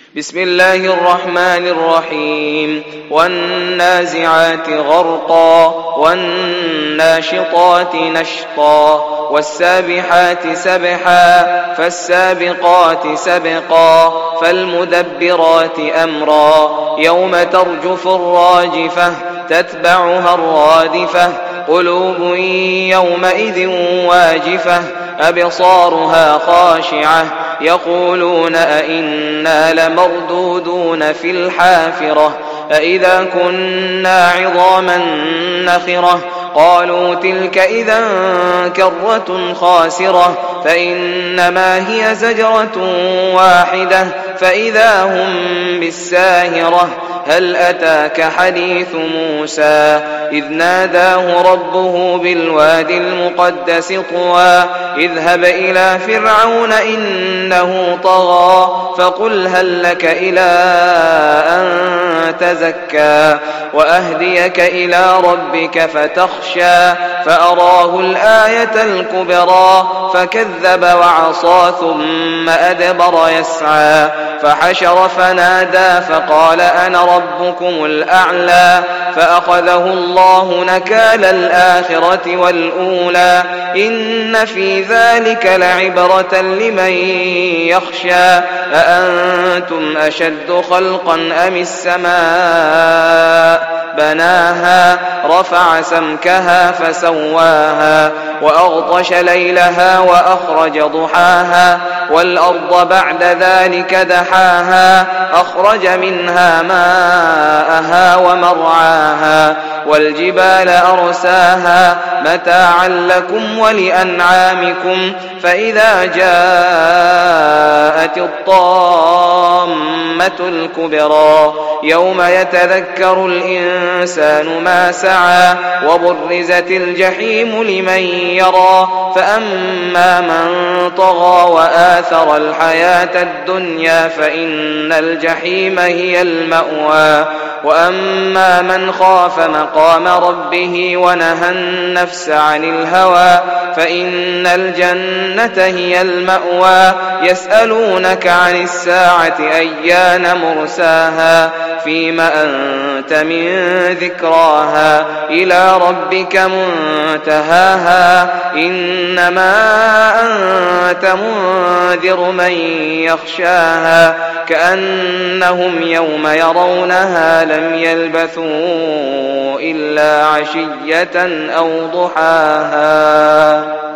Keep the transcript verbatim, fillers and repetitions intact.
بسم الله الرحمن الرحيم والنازعات غرقا والناشطات نشطا والسابحات سبحا فالسابقات سبقا فالمدبرات أمرا يوم ترجف الراجفة تتبعها الرادفة قلوب يومئذ واجفة أبصارها خاشعة يقولون أئنا لمردودون في الحافرة أئذا كنا عظاما نخرة قالوا تلك إذا كرة خاسرة فإنما هي زجرة واحدة فإذا هم بالساهرة هل أتاك حديث موسى إذ ناداه ربه بالوادي المقدس طوى اذهب إلى فرعون إنه طغى فقل هل لك إلى أن تزكى وأهديك إلى ربك فتخشى فأراه الآية الكبرى فكذب وعصى ثم أدبر يسعى فحشر فنادى فقال أنا ربكم الأعلى فأخذه الله نكال الآخرة والأولى إن في ذلك لعبرة لمن يخشى أأنتم أشد خلقا أم السماء بناها رفع سمكها فسواها وأغطش ليلها وأخرج ضحاها والأرض بعد ذلك دحاها أخرج منها ماءها ومرعاها والجبال أرساها متاعا لكم ولأنعامكم فإذا جاءت الطامة الكبرى يوم يتذكر الإنسان ما سعى وبرزت الجحيم لمن يرى فأما من طغى وآثر الحياة الدنيا فإن الجحيم هي المأوى وأما من خاف مقام ربه ونهى النفس عن الهوى فإن الجنة هي المأوى يسألونك عن الساعة أيان مرساها فيم أنت من ذكراها إلى ربك منتهاها إنما أنت منذر من يخشاها كأنهم يوم يرونها لم يلبثوا إلا عشية أو ضحاها.